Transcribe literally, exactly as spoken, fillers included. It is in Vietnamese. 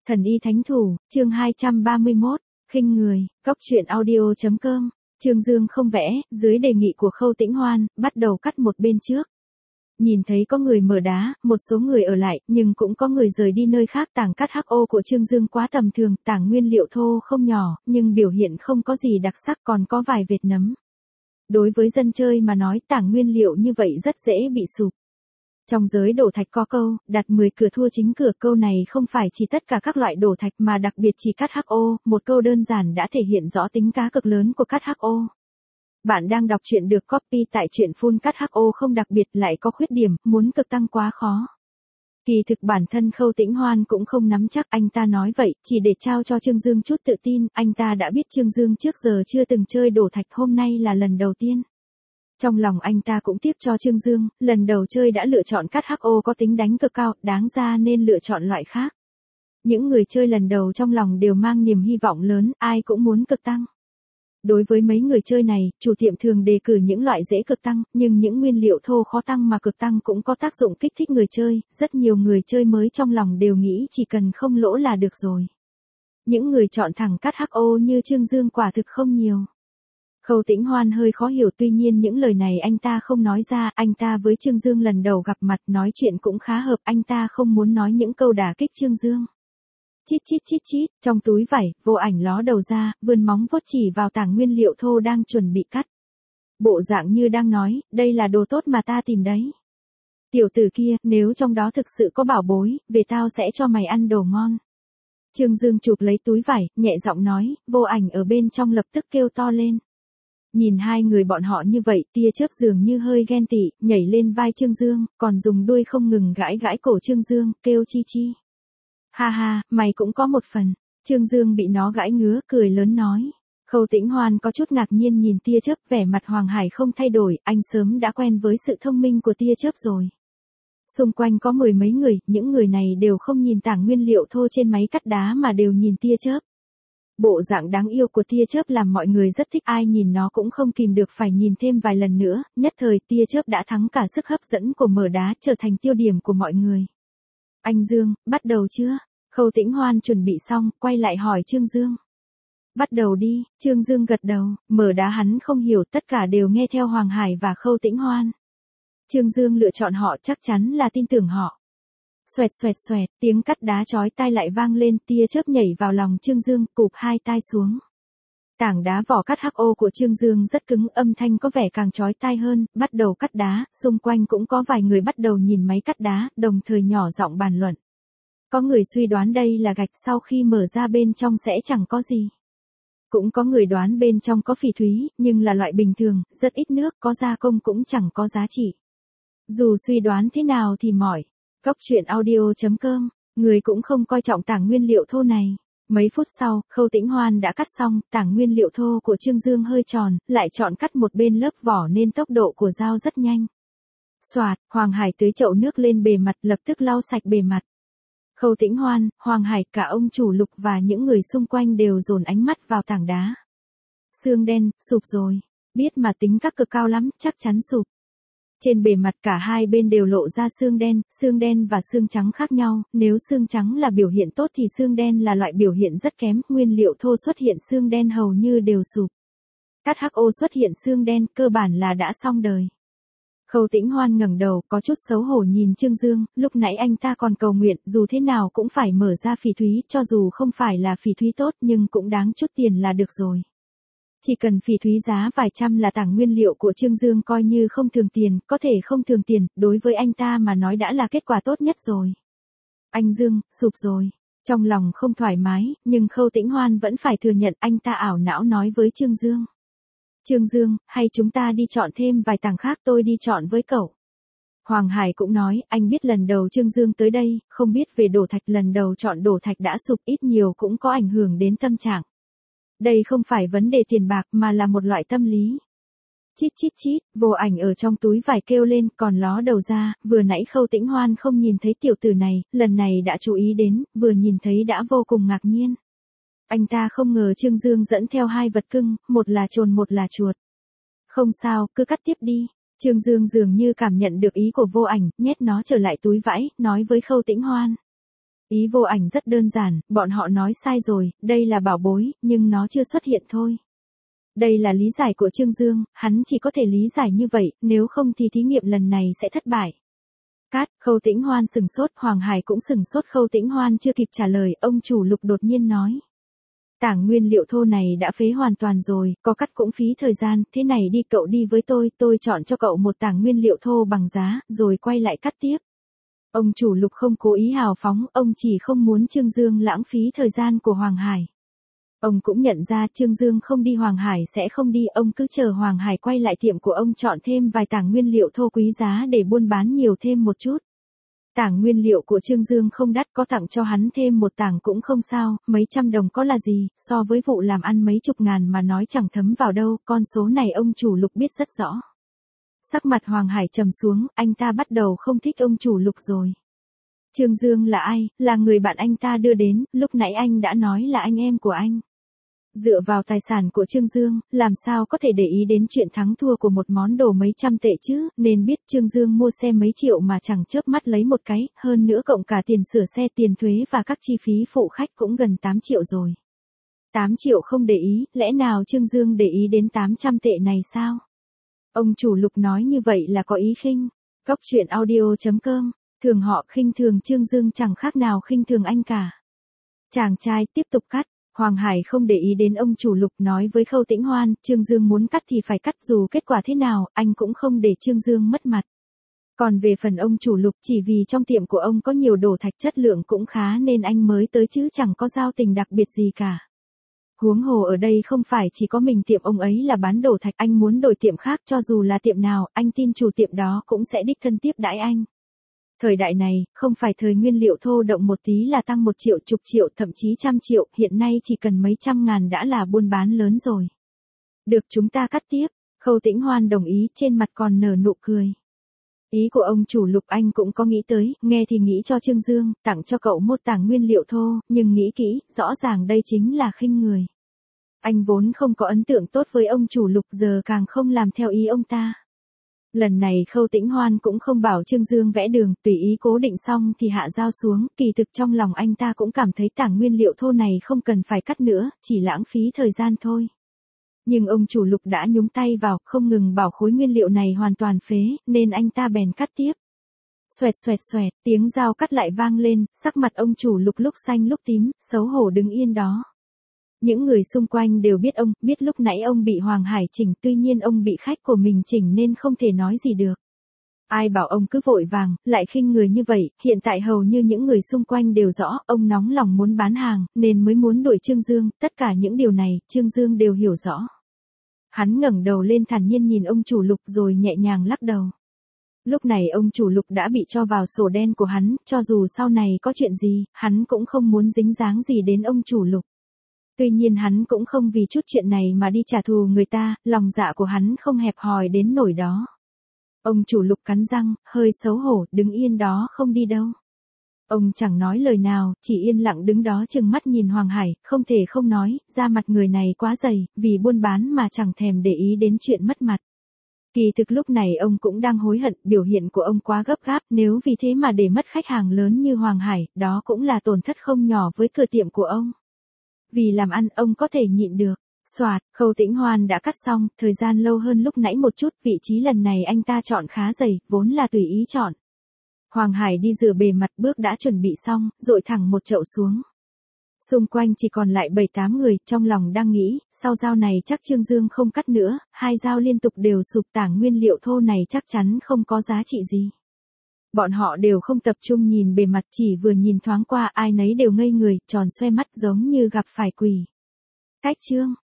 Thần y thánh thủ, chương hai trăm ba mươi mốt, khinh người, góc truyện audio chấm com, Trương Dương không vẽ, dưới đề nghị của Khâu Tĩnh Hoan, bắt đầu cắt một bên trước. Nhìn thấy có người mở đá, một số người ở lại, nhưng cũng có người rời đi nơi khác. Tảng cắt hát o của Trương Dương quá tầm thường, tảng nguyên liệu thô không nhỏ, nhưng biểu hiện không có gì đặc sắc, còn có vài vệt nấm. Đối với dân chơi mà nói, tảng nguyên liệu như vậy rất dễ bị sụp. Trong giới đổ thạch có câu, đặt mười cửa thua chính cửa. Câu này không phải chỉ tất cả các loại đổ thạch mà đặc biệt chỉ cắt hát o, một câu đơn giản đã thể hiện rõ tính cá cực lớn của cắt hát o. Bạn đang đọc truyện được copy tại truyện full cắt hát o không đặc biệt lại có khuyết điểm, muốn cực tăng quá khó. Kỳ thực bản thân Khâu Tĩnh Hoan cũng không nắm chắc, anh ta nói vậy, chỉ để trao cho Trương Dương chút tự tin. Anh ta đã biết Trương Dương trước giờ chưa từng chơi đổ thạch, hôm nay là lần đầu tiên. Trong lòng anh ta cũng tiếc cho Trương Dương, lần đầu chơi đã lựa chọn cắt hát o có tính đánh cực cao, đáng ra nên lựa chọn loại khác. Những người chơi lần đầu trong lòng đều mang niềm hy vọng lớn, ai cũng muốn cực tăng. Đối với mấy người chơi này, chủ tiệm thường đề cử những loại dễ cực tăng, nhưng những nguyên liệu thô khó tăng mà cực tăng cũng có tác dụng kích thích người chơi. Rất nhiều người chơi mới trong lòng đều nghĩ chỉ cần không lỗ là được rồi. Những người chọn thẳng cắt hát o như Trương Dương quả thực không nhiều. Khâu Tĩnh Hoan hơi khó hiểu, tuy nhiên những lời này anh ta không nói ra. Anh ta với Trương Dương lần đầu gặp mặt nói chuyện cũng khá hợp, anh ta không muốn nói những câu đả kích Trương Dương. Chít chít chít chít, trong túi vải, Vô Ảnh ló đầu ra, vươn móng vuốt chỉ vào tảng nguyên liệu thô đang chuẩn bị cắt. Bộ dạng như đang nói, đây là đồ tốt mà ta tìm đấy. Tiểu tử kia, nếu trong đó thực sự có bảo bối, về tao sẽ cho mày ăn đồ ngon. Trương Dương chụp lấy túi vải, nhẹ giọng nói, Vô Ảnh ở bên trong lập tức kêu to lên. Nhìn hai người bọn họ như vậy, tia chớp dường như hơi ghen tị, nhảy lên vai Trương Dương, còn dùng đuôi không ngừng gãi gãi cổ Trương Dương, kêu chi chi. Ha ha, mày cũng có một phần. Trương Dương bị nó gãi ngứa, cười lớn nói. Khâu Tĩnh Hoan có chút ngạc nhiên nhìn tia chớp, vẻ mặt Hoàng Hải không thay đổi, anh sớm đã quen với sự thông minh của tia chớp rồi. Xung quanh có mười mấy người, những người này đều không nhìn tảng nguyên liệu thô trên máy cắt đá mà đều nhìn tia chớp. Bộ dạng đáng yêu của tia chớp làm mọi người rất thích, ai nhìn nó cũng không kìm được phải nhìn thêm vài lần nữa. Nhất thời tia chớp đã thắng cả sức hấp dẫn của mở đá, trở thành tiêu điểm của mọi người. Anh Dương, bắt đầu chưa? Khâu Tĩnh Hoan chuẩn bị xong, quay lại hỏi Trương Dương. Bắt đầu đi, Trương Dương gật đầu, mở đá hắn không hiểu, tất cả đều nghe theo Hoàng Hải và Khâu Tĩnh Hoan. Trương Dương lựa chọn họ chắc chắn là tin tưởng họ. Xoẹt xoẹt xoẹt, tiếng cắt đá chói tai lại vang lên, tia chớp nhảy vào lòng Trương Dương, cụp hai tai xuống. Tảng đá vỏ cắt hát o của Trương Dương rất cứng, âm thanh có vẻ càng chói tai hơn, bắt đầu cắt đá, xung quanh cũng có vài người bắt đầu nhìn máy cắt đá, đồng thời nhỏ giọng bàn luận. Có người suy đoán đây là gạch, sau khi mở ra bên trong sẽ chẳng có gì. Cũng có người đoán bên trong có phỉ thúy, nhưng là loại bình thường, rất ít nước, có gia công cũng chẳng có giá trị. Dù suy đoán thế nào thì mỏi. Góc truyện audio chấm com, người cũng không coi trọng tảng nguyên liệu thô này. Mấy phút sau, Khâu Tĩnh Hoan đã cắt xong, tảng nguyên liệu thô của Trương Dương hơi tròn, lại chọn cắt một bên lớp vỏ nên tốc độ của dao rất nhanh. Xoạt, Hoàng Hải tưới chậu nước lên bề mặt, lập tức lau sạch bề mặt. Khâu Tĩnh Hoan, Hoàng Hải, cả ông chủ Lục và những người xung quanh đều dồn ánh mắt vào tảng đá. Xương đen, sụp rồi. Biết mà tính các cực cao lắm, chắc chắn sụp. Trên bề mặt cả hai bên đều lộ ra xương đen, xương đen và xương trắng khác nhau, nếu xương trắng là biểu hiện tốt thì xương đen là loại biểu hiện rất kém, nguyên liệu thô xuất hiện xương đen hầu như đều sụp. Cắt hát o xuất hiện xương đen, cơ bản là đã xong đời. Khâu Tĩnh Hoan ngẩng đầu, có chút xấu hổ nhìn Trương Dương, lúc nãy anh ta còn cầu nguyện, dù thế nào cũng phải mở ra phỉ thúy, cho dù không phải là phỉ thúy tốt nhưng cũng đáng chút tiền là được rồi. Chỉ cần phỉ thúy giá vài trăm là tảng nguyên liệu của Trương Dương coi như không thường tiền, có thể không thường tiền, đối với anh ta mà nói đã là kết quả tốt nhất rồi. Anh Dương, sụp rồi. Trong lòng không thoải mái, nhưng Khâu Tĩnh Hoan vẫn phải thừa nhận, anh ta ảo não nói với Trương Dương. Trương Dương, hay chúng ta đi chọn thêm vài tảng khác, tôi đi chọn với cậu. Hoàng Hải cũng nói, anh biết lần đầu Trương Dương tới đây, không biết về đổ thạch, lần đầu chọn đổ thạch đã sụp, ít nhiều cũng có ảnh hưởng đến tâm trạng. Đây không phải vấn đề tiền bạc mà là một loại tâm lý. Chít chít chít, Vô Ảnh ở trong túi vải kêu lên, còn ló đầu ra, vừa nãy Khâu Tĩnh Hoan không nhìn thấy tiểu tử này, lần này đã chú ý đến, vừa nhìn thấy đã vô cùng ngạc nhiên. Anh ta không ngờ Trương Dương dẫn theo hai vật cưng, một là trồn một là chuột. Không sao, cứ cắt tiếp đi. Trương Dương dường như cảm nhận được ý của Vô Ảnh, nhét nó trở lại túi vải, nói với Khâu Tĩnh Hoan. Ý vô ảnh rất đơn giản, bọn họ nói sai rồi, đây là bảo bối, nhưng nó chưa xuất hiện thôi. Đây là lý giải của Trương Dương, hắn chỉ có thể lý giải như vậy, nếu không thì thí nghiệm lần này sẽ thất bại. Cát, Khâu Tĩnh Hoan sừng sốt, Hoàng Hải cũng sừng sốt. Khâu Tĩnh Hoan chưa kịp trả lời, ông chủ Lục đột nhiên nói. Tảng nguyên liệu thô này đã phế hoàn toàn rồi, có cắt cũng phí thời gian, thế này đi cậu đi với tôi, tôi chọn cho cậu một tảng nguyên liệu thô bằng giá, rồi quay lại cắt tiếp. Ông chủ Lục không cố ý hào phóng, ông chỉ không muốn Trương Dương lãng phí thời gian của Hoàng Hải. Ông cũng nhận ra Trương Dương không đi Hoàng Hải sẽ không đi, ông cứ chờ Hoàng Hải quay lại tiệm của ông chọn thêm vài tảng nguyên liệu thô quý giá để buôn bán nhiều thêm một chút. Tảng nguyên liệu của Trương Dương không đắt, có tặng cho hắn thêm một tảng cũng không sao, mấy trăm đồng có là gì, so với vụ làm ăn mấy chục ngàn mà nói chẳng thấm vào đâu, con số này ông chủ Lục biết rất rõ. Sắc mặt Hoàng Hải trầm xuống, anh ta bắt đầu không thích ông chủ Lục rồi. Trương Dương là ai, là người bạn anh ta đưa đến, lúc nãy anh đã nói là anh em của anh. Dựa vào tài sản của Trương Dương, làm sao có thể để ý đến chuyện thắng thua của một món đồ mấy trăm tệ chứ, nên biết Trương Dương mua xe mấy triệu mà chẳng chớp mắt lấy một cái, hơn nữa cộng cả tiền sửa xe, tiền thuế và các chi phí phụ khách cũng gần tám triệu rồi. tám triệu không để ý, lẽ nào Trương Dương để ý đến tám trăm tệ này sao? Ông chủ Lục nói như vậy là có ý khinh. Góc truyện audio chấm com, thường họ khinh thường Trương Dương chẳng khác nào khinh thường anh cả. Chàng trai tiếp tục cắt. Hoàng Hải không để ý đến ông chủ Lục, nói với Khâu Tĩnh Hoan, Trương Dương muốn cắt thì phải cắt, dù kết quả thế nào, anh cũng không để Trương Dương mất mặt. Còn về phần ông chủ Lục, chỉ vì trong tiệm của ông có nhiều đồ thạch chất lượng cũng khá nên anh mới tới chứ chẳng có giao tình đặc biệt gì cả. Huống hồ ở đây không phải chỉ có mình tiệm ông ấy là bán đồ thạch, anh muốn đổi tiệm khác cho dù là tiệm nào, anh tin chủ tiệm đó cũng sẽ đích thân tiếp đãi anh. Thời đại này, không phải thời nguyên liệu thô động một tí là tăng một triệu, chục triệu, thậm chí trăm triệu, hiện nay chỉ cần mấy trăm ngàn đã là buôn bán lớn rồi. Được, chúng ta cắt tiếp. Khâu Tĩnh Hoan đồng ý, trên mặt còn nở nụ cười. Ý của ông chủ Lục anh cũng có nghĩ tới, nghe thì nghĩ cho Trương Dương, tặng cho cậu một tảng nguyên liệu thô, nhưng nghĩ kỹ, rõ ràng đây chính là khinh người. Anh vốn không có ấn tượng tốt với ông chủ Lục, giờ càng không làm theo ý ông ta. Lần này Khâu Tĩnh Hoan cũng không bảo Trương Dương vẽ đường, tùy ý cố định xong thì hạ dao xuống, kỳ thực trong lòng anh ta cũng cảm thấy tảng nguyên liệu thô này không cần phải cắt nữa, chỉ lãng phí thời gian thôi. Nhưng ông chủ Lục đã nhúng tay vào, không ngừng bảo khối nguyên liệu này hoàn toàn phế, nên anh ta bèn cắt tiếp. Xoẹt xoẹt xoẹt, tiếng dao cắt lại vang lên, sắc mặt ông chủ Lục lúc xanh lúc tím, xấu hổ đứng yên đó. Những người xung quanh đều biết ông, biết lúc nãy ông bị Hoàng Hải chỉnh, tuy nhiên ông bị khách của mình chỉnh nên không thể nói gì được. Ai bảo ông cứ vội vàng, lại khinh người như vậy, hiện tại hầu như những người xung quanh đều rõ, ông nóng lòng muốn bán hàng, nên mới muốn đuổi Trương Dương, tất cả những điều này, Trương Dương đều hiểu rõ. Hắn ngẩng đầu lên thản nhiên nhìn ông chủ Lục rồi nhẹ nhàng lắc đầu. Lúc này ông chủ Lục đã bị cho vào sổ đen của hắn, cho dù sau này có chuyện gì, hắn cũng không muốn dính dáng gì đến ông chủ Lục. Tuy nhiên hắn cũng không vì chút chuyện này mà đi trả thù người ta, lòng dạ của hắn không hẹp hòi đến nỗi đó. Ông chủ Lục cắn răng, hơi xấu hổ, đứng yên đó không đi đâu. Ông chẳng nói lời nào, chỉ yên lặng đứng đó chừng mắt nhìn Hoàng Hải, không thể không nói, da mặt người này quá dày, vì buôn bán mà chẳng thèm để ý đến chuyện mất mặt. Kỳ thực lúc này ông cũng đang hối hận, biểu hiện của ông quá gấp gáp, nếu vì thế mà để mất khách hàng lớn như Hoàng Hải, đó cũng là tổn thất không nhỏ với cửa tiệm của ông. Vì làm ăn ông có thể nhịn được. Soạt, Khâu Tĩnh Hoan đã cắt xong, thời gian lâu hơn lúc nãy một chút, vị trí lần này anh ta chọn khá dày, vốn là tùy ý chọn. Hoàng Hải đi rửa bề mặt, bước đã chuẩn bị xong, dội thẳng một chậu xuống. Xung quanh chỉ còn lại bảy tám người, trong lòng đang nghĩ, sau dao này chắc Trương Dương không cắt nữa, hai dao liên tục đều sụp, tảng nguyên liệu thô này chắc chắn không có giá trị gì. Bọn họ đều không tập trung nhìn bề mặt, chỉ vừa nhìn thoáng qua ai nấy đều ngây người, tròn xoe mắt giống như gặp phải quỷ. Cách chương